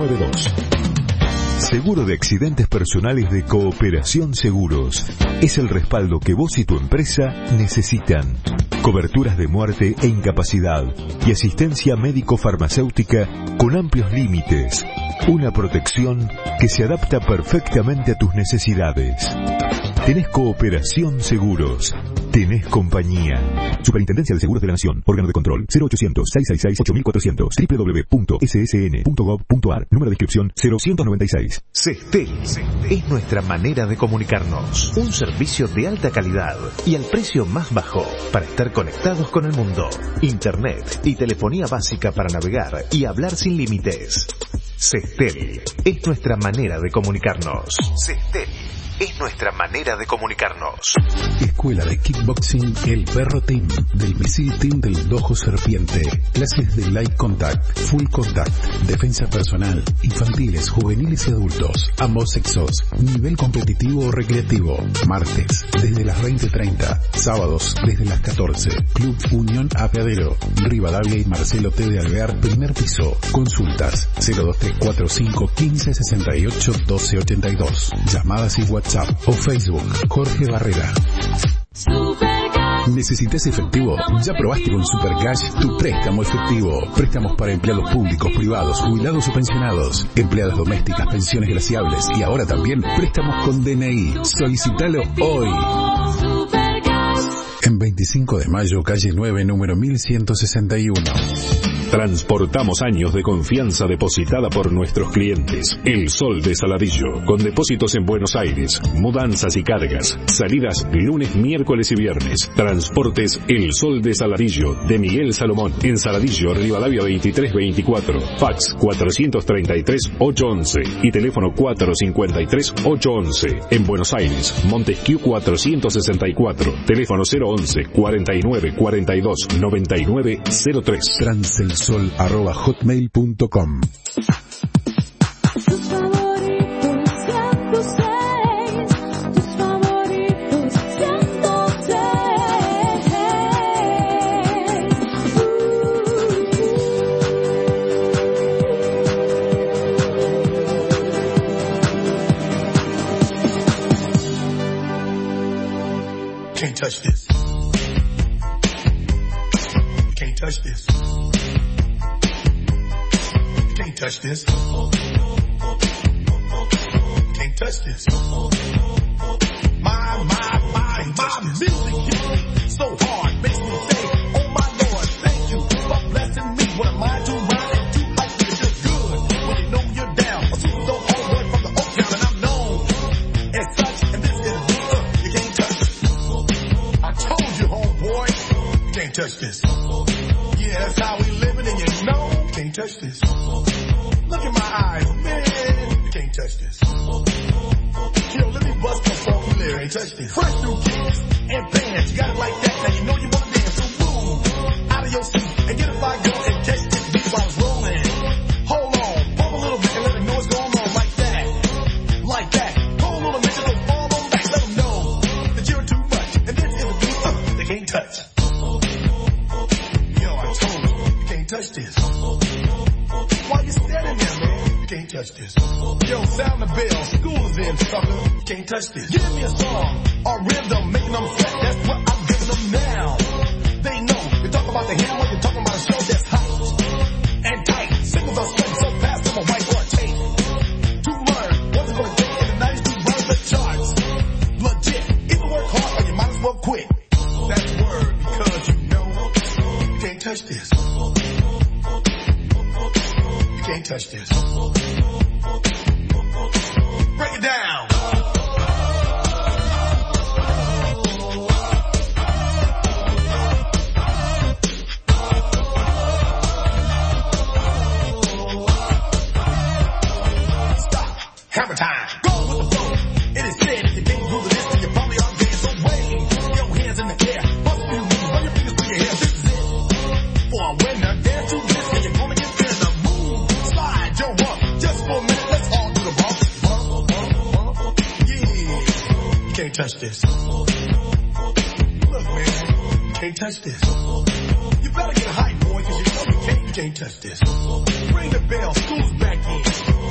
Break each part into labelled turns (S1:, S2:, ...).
S1: 92. Seguro de accidentes personales de Cooperación Seguros. Es el respaldo que vos y tu empresa necesitan. Coberturas de muerte e incapacidad y asistencia médico-farmacéutica con amplios límites. Una protección que se adapta perfectamente a tus necesidades. Tenés Cooperación Seguros. Tenés compañía. Superintendencia de Seguros de la Nación. Órgano de control 0800-666-8400. www.ssn.gov.ar. Número de inscripción 0196.
S2: Sestel es nuestra manera de comunicarnos. Un servicio de alta calidad y al precio más bajo para estar conectados con el mundo. Internet y telefonía básica para navegar y hablar sin límites. Sestel es nuestra manera de comunicarnos. Sestel es nuestra manera de comunicarnos.
S3: Escuela de Kickboxing El Perro Team, del Misil Team del Dojo Serpiente. Clases de Light Contact, Full Contact, defensa personal, infantiles, juveniles y adultos, ambos sexos, nivel competitivo o recreativo. Martes, desde las 20:30. Sábados, desde las 14. Club Unión Apeadero, Rivadavia y Marcelo T. de Alvear, primer piso. Consultas 02345 1568 1282. Llamadas y WhatsApp o Facebook. Jorge Barrera. ¿Necesitas efectivo? ¿Ya probaste con Supercash tu préstamo efectivo? Préstamos para empleados públicos, privados, jubilados o pensionados, empleadas domésticas, pensiones glaciables y ahora también préstamos con DNI. Solicítalo hoy. En 25 de mayo, calle 9, número 1161.
S4: Transportamos años de confianza depositada por nuestros clientes. El Sol de Saladillo, con depósitos en Buenos Aires, mudanzas y cargas, salidas lunes, miércoles y viernes. Transportes El Sol de Saladillo, de Miguel Salomón, en Saladillo, Rivadavia 2324, fax 433-811 y teléfono 453-811. En Buenos Aires, Montesquieu 464, teléfono 011-4942-9903.
S3: Transelsol@hotmail.com.
S5: Can't touch this. Can't touch this. Can't touch this. Can't touch this. My music hits me so hard, makes me say, oh my Lord, thank you for blessing me. What am I to rhyme and do like this? You're good when you know you're down. A super homeboy from the Oak Town and I'm known as such, and this is you can't touch it. I told you, homeboy, you can't touch this. Yeah, that's how we living and you know, you can't touch this. Look in my eyes, man, you can't touch this. Yo, let me bust the funky lyric, can't touch this. Fresh new kicks and bands, you got it like that, now you know you wanna dance. So move out of your seat and get a fire girl and catch this beat while it's rolling. Hold on, pump a little bit and let them know what's going on like that. Like that. Hold on a minute, don't fall on back, let them know that you're too much. And this is a beat they can't touch. Yo, I told you, you can't touch this. Why you standing there, man? You can't touch this. Yo, sound the bell, school is in, sucker. You can't touch this. Give me a song or rhythm, making them sweat. That's what I'm giving them now. They know. You talk about the hammer, you're talking about a show that's hot and tight. Singles are sweating so fast, I'm a whiteboard tape. To learn what's it gonna take in the 90s to run the charts. Legit. Either work hard or you might as well quit. That's word because you know you can't touch this. You can't touch this. Break it down. Stop. Hammer time. Go with the flow. It is said if you can't groove this, then you probably are getting so wave your hands in the air. Bust a few moves, run your fingers through your hair. This is it. For a winner, dance to this, and you're gonna get in the mood. Slide your rump. Just for a minute, let's all do the bump. Yeah. You can't touch this. Look, man, you can't touch this. You better get hype, boy, cause you know you can't touch this. Ring the bell, school's back in.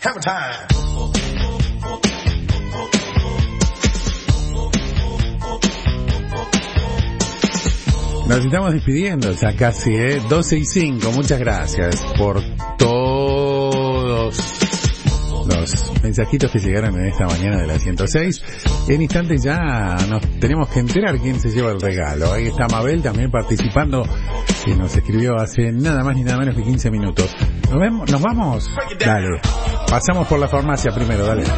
S5: Hammer time.
S3: Nos estamos despidiendo ya casi, 12 y 5. Muchas gracias por todos los mensajitos que llegaron en esta mañana de la 106. En instantes ya nos tenemos que enterar quién se lleva el regalo. Ahí está Mabel también participando, que nos escribió hace nada más ni nada menos que 15 minutos. ¿Nos vamos? Dale. Pasamos por la farmacia primero, dale.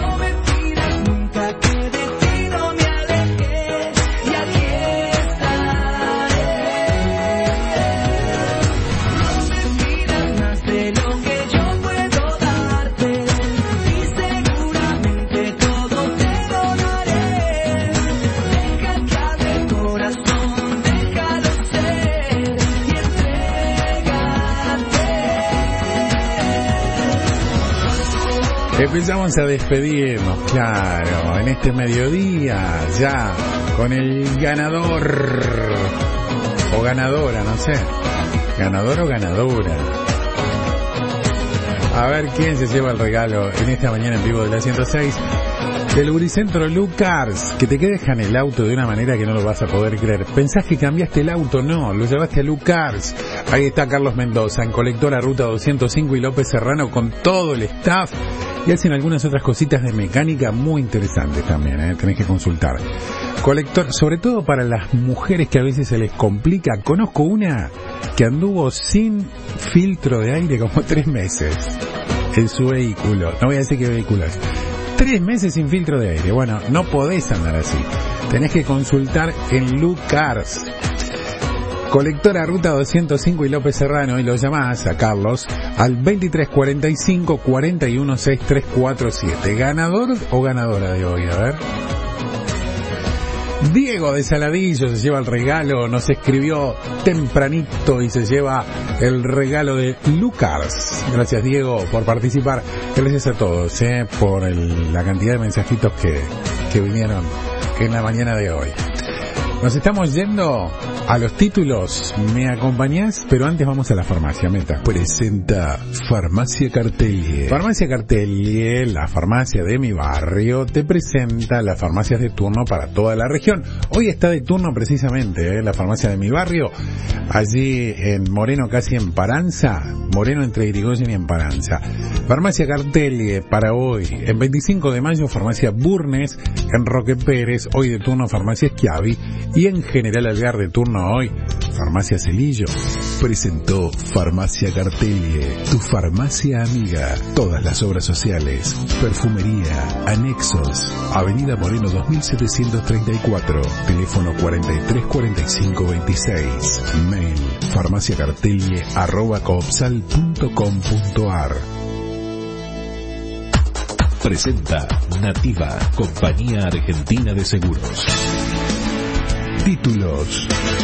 S3: Empezamos a despedirnos, claro, en este mediodía, ya, con el ganador, o ganadora, no sé, ganador o ganadora. A ver quién se lleva el regalo en esta mañana en vivo de la 106. Del Lubricentro Lucars, que te dejan el auto de una manera que no lo vas a poder creer. ¿Pensás que cambiaste el auto? No, lo llevaste a Lucars. Ahí está Carlos Mendoza, en Colectora Ruta 205 y López Serrano con todo el staff. Y hacen algunas otras cositas de mecánica muy interesantes también, tenés que consultar. Colector, sobre todo para las mujeres que a veces se les complica. Conozco una que anduvo sin filtro de aire como 3 meses en su vehículo. No voy a decir qué vehículo es. 3 meses sin filtro de aire. Bueno, no podés andar así. Tenés que consultar en Lucars. Colectora Ruta 205 y López Serrano, y lo llamás a Carlos al 2345 416347. ¿Ganador o ganadora de hoy? A ver. Diego de Saladillo se lleva el regalo, nos escribió tempranito y se lleva el regalo de Lucars. Gracias, Diego, por participar. Gracias a todos por la cantidad de mensajitos que vinieron en la mañana de hoy. Nos estamos yendo a los títulos. ¿Me acompañás? Pero antes vamos a la farmacia. Meta
S1: presenta Farmacia Cartellier.
S3: Farmacia Cartellier, la farmacia de mi barrio, te presenta las farmacias de turno para toda la región. Hoy está de turno precisamente la farmacia de mi barrio, allí en Moreno, casi en Paranza. Moreno entre Irigoyen y Emparanza. Farmacia Cartellier para hoy. En 25 de mayo, farmacia Burnes. En Roque Pérez, hoy de turno farmacia Schiavi. Y en General Alvear de turno hoy, farmacia Celillo.
S1: Presentó Farmacia Cartellier, tu farmacia amiga. Todas las obras sociales, perfumería, anexos. Avenida Moreno 2734, teléfono 434526. Mail farmaciacartellier@coopsal.com.ar. Presenta Nativa, Compañía Argentina de Seguros. Títulos.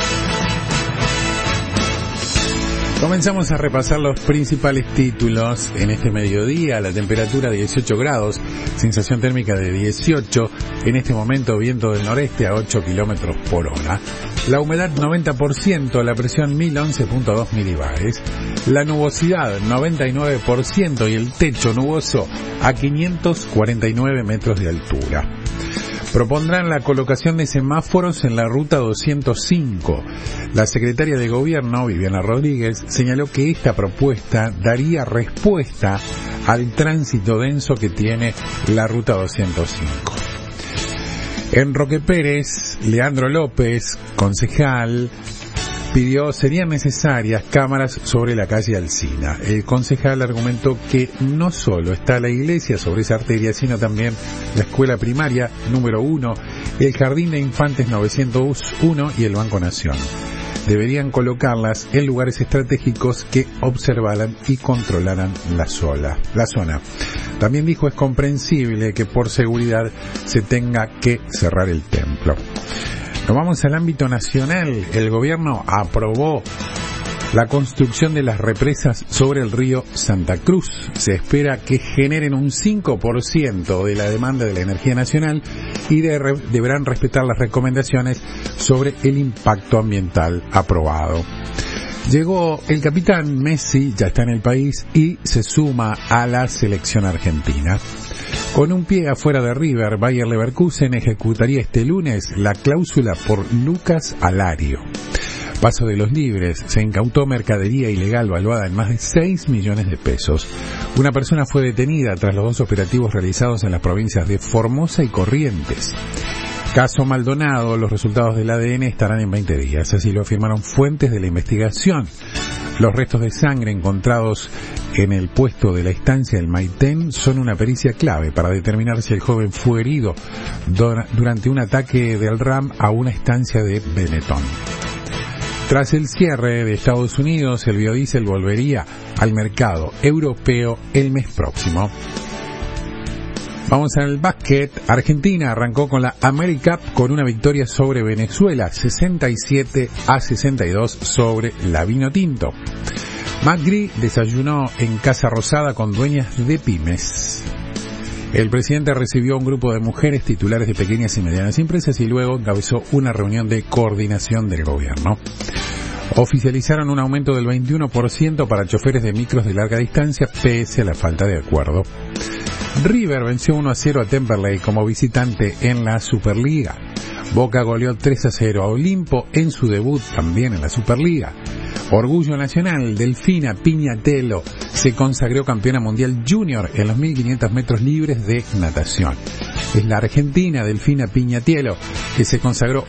S3: Comenzamos a repasar los principales títulos en este mediodía. La temperatura 18 grados, sensación térmica de 18, en este momento viento del noreste a 8 kilómetros por hora. La humedad 90%, la presión 1011.2 milibares. La nubosidad 99% y el techo nuboso a 549 metros de altura. Propondrán la colocación de semáforos en la ruta 205. La secretaria de Gobierno, Viviana Rodríguez, señaló que esta propuesta daría respuesta al tránsito denso que tiene la ruta 205. En Roque Pérez, Leandro López, concejal, serían necesarias cámaras sobre la calle Alsina. El concejal argumentó que no solo está la iglesia sobre esa arteria, sino también la escuela primaria número 1, el jardín de infantes 901 y el Banco Nación. Deberían colocarlas en lugares estratégicos que observaran y controlaran la zona. También dijo es comprensible que por seguridad se tenga que cerrar el templo. Nos vamos al ámbito nacional. El gobierno aprobó la construcción de las represas sobre el río Santa Cruz. Se espera que generen un 5% de la demanda de la energía nacional y deberán respetar las recomendaciones sobre el impacto ambiental aprobado. Llegó el capitán Messi, ya está en el país y se suma a la selección argentina. Con un pie afuera de River, Bayer Leverkusen ejecutaría este lunes la cláusula por Lucas Alario. Paso de los libres, se incautó mercadería ilegal valuada en más de 6 millones de pesos. Una persona fue detenida tras los 2 operativos realizados en las provincias de Formosa y Corrientes. Caso Maldonado, los resultados del ADN estarán en 20 días, así lo afirmaron fuentes de la investigación. Los restos de sangre encontrados en el puesto de la estancia del Maitén son una pericia clave para determinar si el joven fue herido durante un ataque del RAM a una estancia de Benetton. Tras el cierre de Estados Unidos, el biodiesel volvería al mercado europeo el mes próximo. Vamos al básquet. Argentina arrancó con la AmeriCup con una victoria sobre Venezuela, 67-62 sobre la Vinotinto. Macri desayunó en Casa Rosada con dueñas de pymes. El presidente recibió a un grupo de mujeres titulares de pequeñas y medianas empresas y luego encabezó una reunión de coordinación del gobierno. Oficializaron un aumento del 21% para choferes de micros de larga distancia pese a la falta de acuerdo. River venció 1-0 a Temperley como visitante en la Superliga. Boca goleó 3-0 a Olimpo en su debut también en la Superliga. Orgullo nacional, Delfina Piñatelo se consagró campeona mundial junior en los 1500 metros libres de natación. Es la argentina Delfina Piñatelo que se consagró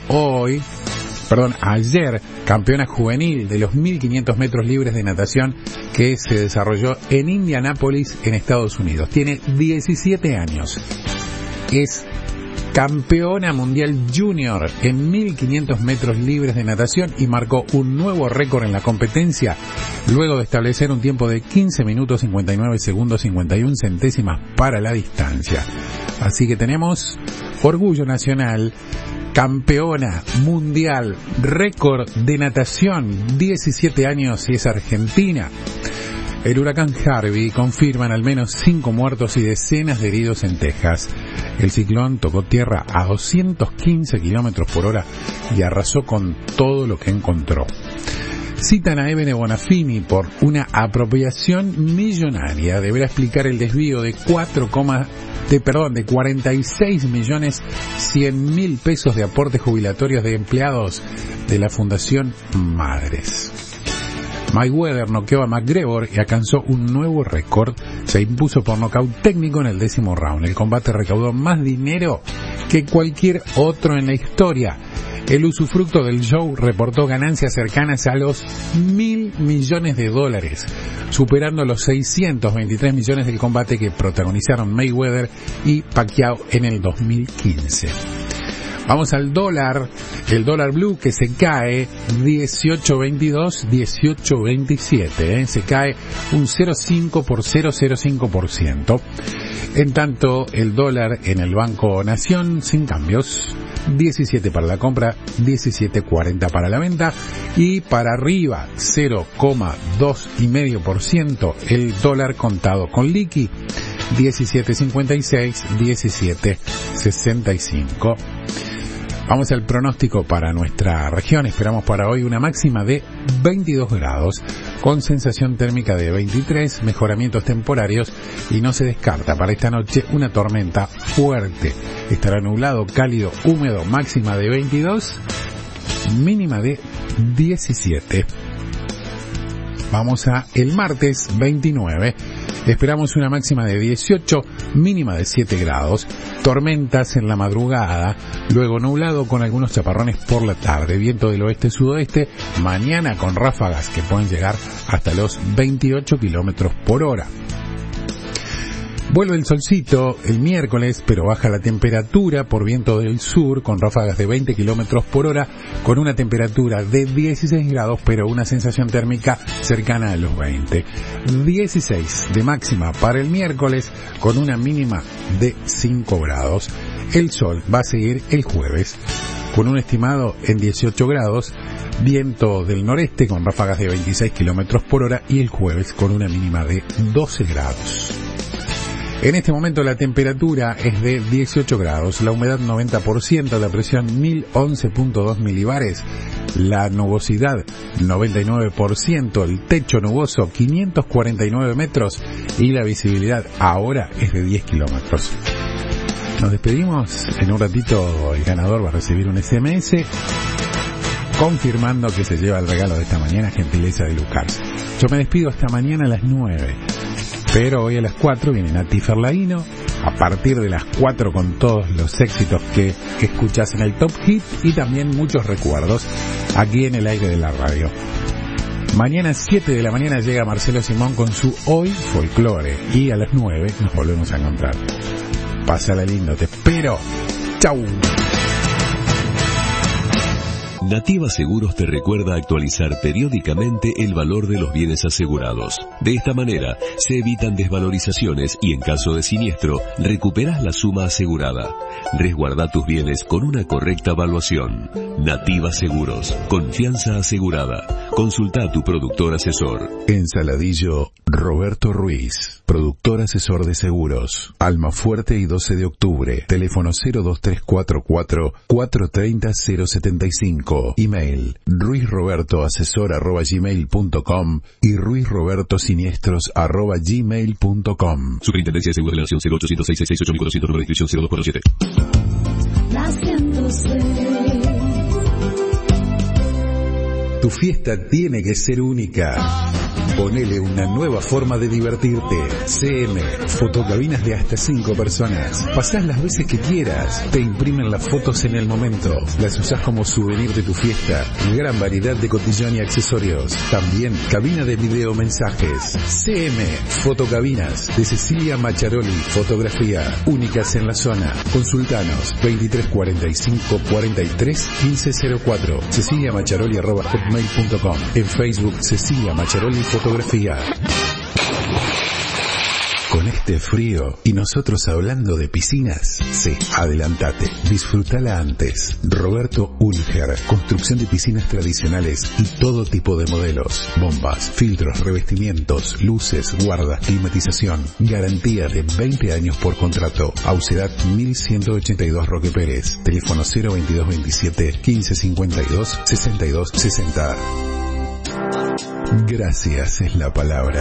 S3: ayer campeona juvenil de los 1500 metros libres de natación que se desarrolló en Indianápolis, en Estados Unidos. Tiene 17 años. Es campeona mundial junior en 1500 metros libres de natación y marcó un nuevo récord en la competencia luego de establecer un tiempo de 15 minutos 59 segundos 51 centésimas para la distancia. Así que tenemos orgullo nacional, campeona mundial, récord de natación, 17 años y es argentina. El huracán Harvey confirman al menos 5 muertos y decenas de heridos en Texas. El ciclón tocó tierra a 215 kilómetros por hora y arrasó con todo lo que encontró. Citan a Ebene Bonafini por una apropiación millonaria. Deberá explicar el desvío de 46.100.000 pesos de aportes jubilatorios de empleados de la Fundación Madres. Mayweather noqueó a McGregor y alcanzó un nuevo récord. Se impuso por nocaut técnico en el 10º round. El combate recaudó más dinero que cualquier otro en la historia. El usufructo del show reportó ganancias cercanas a los $1.000 millones, superando los 623 millones del combate que protagonizaron Mayweather y Pacquiao en el 2015. Vamos al dólar, el dólar blue que se cae 18.22, 18.27, se cae un 0,05%. En tanto, el dólar en el Banco Nación sin cambios, 17 para la compra, 17.40 para la venta y para arriba 0,2,5% el dólar contado con liqui, 17.56, 17.65. Vamos al pronóstico para nuestra región. Esperamos para hoy una máxima de 22 grados, con sensación térmica de 23, mejoramientos temporarios y no se descarta para esta noche una tormenta fuerte. Estará nublado, cálido, húmedo, máxima de 22, mínima de 17. Vamos a el martes 29. Esperamos una máxima de 18, mínima de 7 grados, tormentas en la madrugada, luego nublado con algunos chaparrones por la tarde, viento del oeste-sudoeste, mañana con ráfagas que pueden llegar hasta los 28 kilómetros por hora. Vuelve el solcito el miércoles, pero baja la temperatura por viento del sur con ráfagas de 20 kilómetros por hora, con una temperatura de 16 grados, pero una sensación térmica cercana a los 20. 16 de máxima para el miércoles, con una mínima de 5 grados. El sol va a seguir el jueves, con un estimado en 18 grados, viento del noreste con ráfagas de 26 kilómetros por hora y el jueves con una mínima de 12 grados. En este momento la temperatura es de 18 grados, la humedad 90%, la presión 1011.2 milibares, la nubosidad 99%, el techo nuboso 549 metros y la visibilidad ahora es de 10 kilómetros. Nos despedimos, en un ratito el ganador va a recibir un SMS confirmando que se lleva el regalo de esta mañana, gentileza de Lucas. Yo me despido hasta mañana a las 9, pero hoy a las 4 viene Nati Ferlaino, a partir de las 4 con todos los éxitos que escuchás en el Top Hit y también muchos recuerdos aquí en el aire de la radio. Mañana a 7 de la mañana llega Marcelo Simón con su Hoy Folclore y a las 9 nos volvemos a encontrar. Pásala lindo, te espero. Chau.
S6: Nativa Seguros te recuerda actualizar periódicamente el valor de los bienes asegurados. De esta manera, se evitan desvalorizaciones y en caso de siniestro, recuperas la suma asegurada. Resguarda tus bienes con una correcta evaluación. Nativa Seguros, confianza asegurada. Consulta a tu productor asesor.
S1: En Saladillo, Roberto Ruiz, productor asesor de seguros. Almafuerte y 12 de octubre. Teléfono 02344 430 075. Email ruizrobertoasesor@gmail.com y ruizrobertosiniestros@gmail.com.
S6: Superintendencia de Seguros de la Nación 0800-666-8400, número de inscripción 0247.
S3: Tu fiesta tiene que ser única. Ponele una nueva forma de divertirte. CM, fotocabinas de hasta 5 personas. Pasás las veces que quieras. Te imprimen las fotos en el momento. Las usás como souvenir de tu fiesta. Gran variedad de cotillón y accesorios. También cabina de video mensajes. CM, fotocabinas de Cecilia Macharoli. Fotografía, únicas en la zona. Consultanos 2345 43 1504. ceciliamacharoli@hotmail.com. En Facebook Cecilia Macharoli Fotografía. Con este frío y nosotros hablando de piscinas, sí, adelantate, disfrútala antes. Roberto Ulger, construcción de piscinas tradicionales y todo tipo de modelos, bombas, filtros, revestimientos, luces, guardas, climatización, garantía de 20 años por contrato. Aucedad 1182 Roque Pérez, teléfono 02227 1552 6260. Gracias es la palabra.